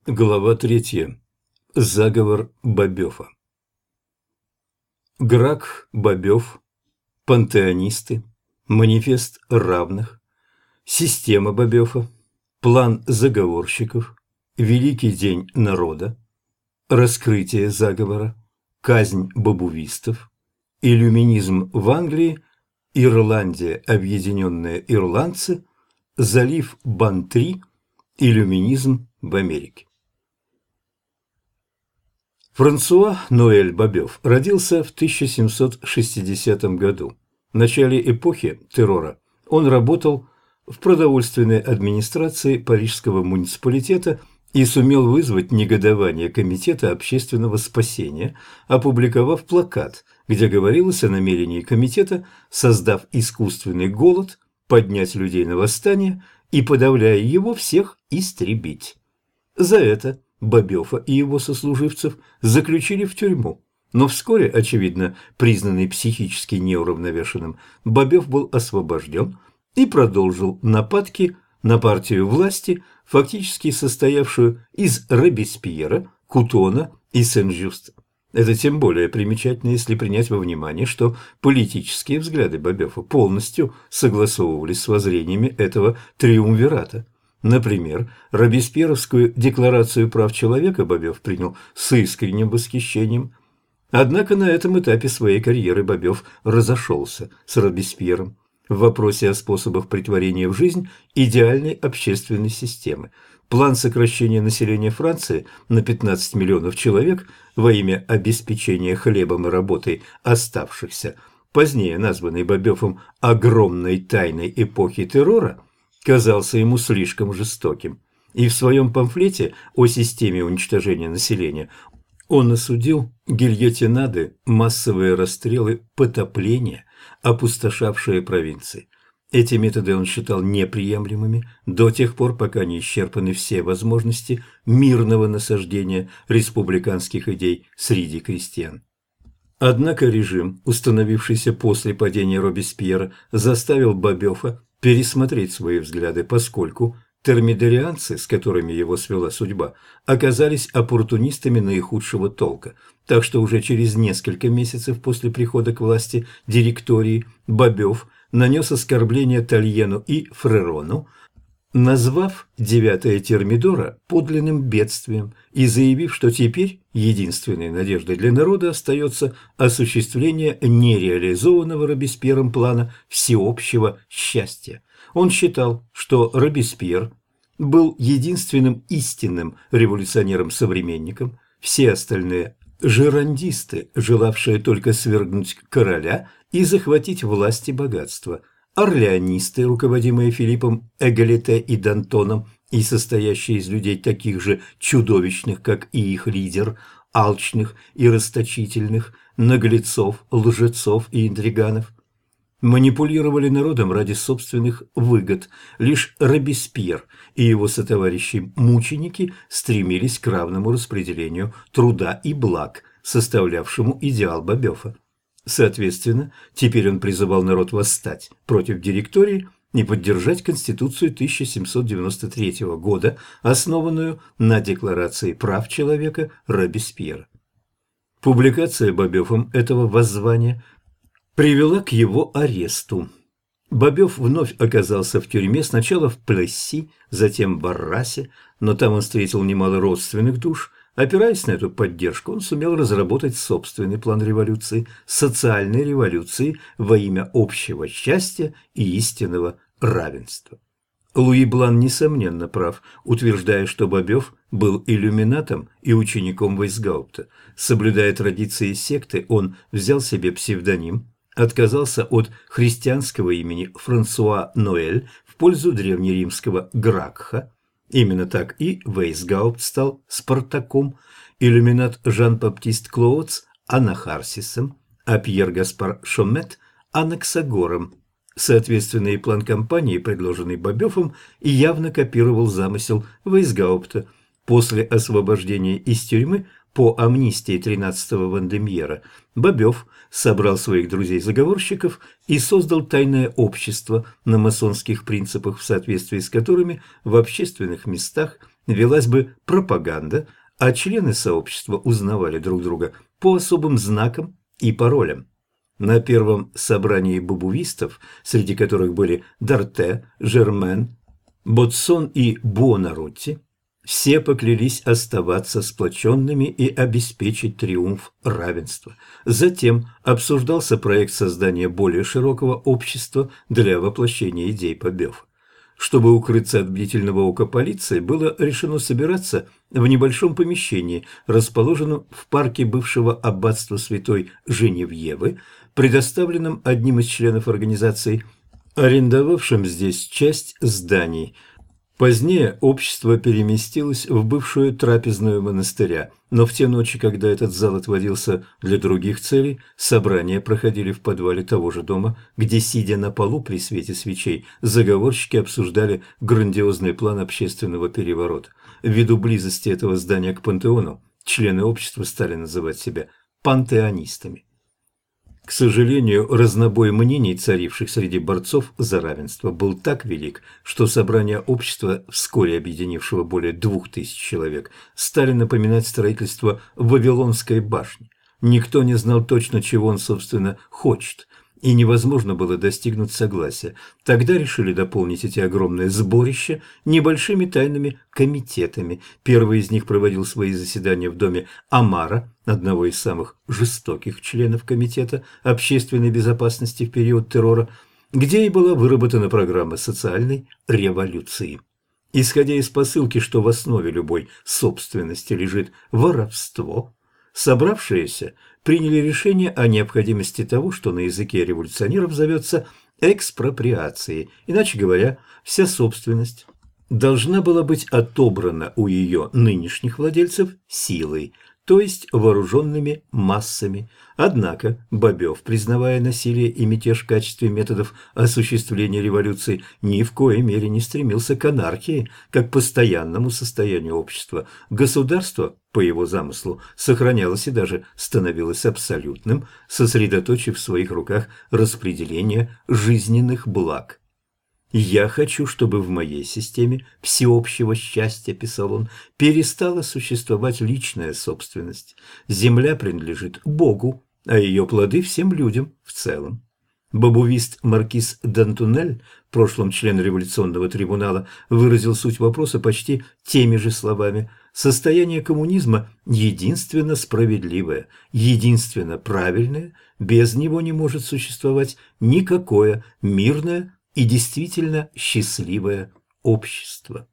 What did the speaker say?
Глава 3. Заговор Бобёфа. Грак Бобёв, пантеонисты, манифест равных, система Бобёфа, план заговорщиков, Великий день народа, раскрытие заговора, казнь бобувистов, иллюминизм в Англии, Ирландия, объединенные ирландцы, залив Бантри, иллюминизм в Америке. Франсуа Ноэль Бобёв родился в 1760 году. В начале эпохи террора он работал в продовольственной администрации парижского муниципалитета и сумел вызвать негодование Комитета общественного спасения, опубликовав плакат, где говорилось о намерении комитета, создав искусственный голод, поднять людей на восстание и, подавляя его, всех истребить. За это Бобёфа и его сослуживцев заключили в тюрьму, но вскоре, очевидно, признанный психически неуравновешенным, Бобёв был освобожден и продолжил нападки на партию власти, фактически состоявшую из Робеспьера, Кутона и Сен-Жюста. Это тем более примечательно, если принять во внимание, что политические взгляды Бобёфа полностью согласовывались с воззрениями этого триумвирата. Например, Робеспьеровскую декларацию прав человека Бобёв принял с искренним восхищением. Однако на этом этапе своей карьеры Бобёв разошелся с Робеспьером в вопросе о способах претворения в жизнь идеальной общественной системы. План сокращения населения Франции на 15 миллионов человек во имя обеспечения хлебом и работой оставшихся, позднее названный Бобёвым «огромной тайной эпохи террора», казался ему слишком жестоким, и в своем памфлете о системе уничтожения населения он осудил гильотинады, массовые расстрелы, потопления, опустошавшие провинции. Эти методы он считал неприемлемыми до тех пор, пока не исчерпаны все возможности мирного насаждения республиканских идей среди крестьян. Однако режим, установившийся после падения Робеспьера, заставил Бобёфа пересмотреть свои взгляды, поскольку термидорианцы, с которыми его свела судьба, оказались оппортунистами наихудшего толка, так что уже через несколько месяцев после прихода к власти директории Бобёв нанес оскорбление Тальену и Фрерону, назвав 9-е термидора подлинным бедствием и заявив, что теперь единственной надеждой для народа остается осуществление нереализованного Робеспьером плана всеобщего счастья. Он считал, что Робеспьер был единственным истинным революционером-современником, все остальные – жерандисты, желавшие только свергнуть короля и захватить власть и богатство – орлеонисты, руководимые Филиппом Эгалите и Д'Антоном и состоящие из людей таких же чудовищных, как и их лидер, алчных и расточительных, наглецов, лжецов и интриганов, манипулировали народом ради собственных выгод. Лишь Робеспьер и его сотоварищи-мученики стремились к равному распределению труда и благ, составлявшему идеал Бобёфа. Соответственно, теперь он призывал народ восстать против директории и поддержать Конституцию 1793 года, основанную на Декларации прав человека Робеспьера. Публикация Бобёфом этого воззвания привела к его аресту. Бобёв вновь оказался в тюрьме, сначала в Плесси, затем в Аррасе, но там он встретил немало родственных душ. Опираясь на эту поддержку, он сумел разработать собственный план революции, социальной революции во имя общего счастья и истинного равенства. Луи Блан, несомненно, прав, утверждая, что Бобёв был иллюминатом и учеником Вейсгаупта. Соблюдая традиции секты, он взял себе псевдоним, отказался от христианского имени Франсуа Ноэль в пользу древнеримского Гракха. Именно так и Вейсгаупт стал Спартаком, иллюминат Жан-Баптист Клоотс – Анахарсисом, а Пьер Гаспар Шоммет – Анаксагором. Соответственно, и план кампании, предложенный Бобёфом, явно копировал замысел Вейсгаупта. После освобождения из тюрьмы по амнистии 13-го Вандемьера Бобёв собрал своих друзей-заговорщиков и создал тайное общество на масонских принципах, в соответствии с которыми в общественных местах велась бы пропаганда, а члены сообщества узнавали друг друга по особым знакам и паролям. На первом собрании бабувистов, среди которых были Дарте, Жермен, Ботсон и Буонаротти, все поклялись оставаться сплоченными и обеспечить триумф равенства. Затем обсуждался проект создания более широкого общества для воплощения идей Бабёфа. Чтобы укрыться от бдительного ока полиции, было решено собираться в небольшом помещении, расположенном в парке бывшего аббатства святой Женевьевы, предоставленном одним из членов организации, арендовавшим здесь часть зданий. Позднее общество переместилось в бывшую трапезную монастыря, но в те ночи, когда этот зал отводился для других целей, собрания проходили в подвале того же дома, где, сидя на полу при свете свечей, заговорщики обсуждали грандиозный план общественного переворота. Ввиду близости этого здания к пантеону, члены общества стали называть себя пантеонистами. К сожалению, разнобой мнений, царивших среди борцов за равенство, был так велик, что собрания общества, вскоре объединившего более 2000 человек, стали напоминать строительство Вавилонской башни. Никто не знал точно, чего он, собственно, хочет, и невозможно было достигнуть согласия. Тогда решили дополнить эти огромные сборища небольшими тайными комитетами. Первый из них проводил свои заседания в доме Амара, одного из самых жестоких членов Комитета общественной безопасности в период террора, где и была выработана программа социальной революции. Исходя из посылки, что в основе любой собственности лежит воровство, собравшиеся приняли решение о необходимости того, что на языке революционеров зовется экспроприацией. Иначе говоря, вся собственность должна была быть отобрана у ее нынешних владельцев силой, то есть вооруженными массами. Однако Бабёв, признавая насилие и мятеж в качестве методов осуществления революции, ни в коей мере не стремился к анархии, как постоянному состоянию общества. Государство, по его замыслу, сохранялось и даже становилось абсолютным, сосредоточив в своих руках распределение жизненных благ. «Я хочу, чтобы в моей системе всеобщего счастья, – писал он, – перестала существовать личная собственность. Земля принадлежит Богу, а ее плоды всем людям в целом». Бабувист маркиз Д'Антунель, в прошлом член революционного трибунала, выразил суть вопроса почти теми же словами. «Состояние коммунизма единственно справедливое, единственно правильное, без него не может существовать никакое мирное и действительно счастливое общество».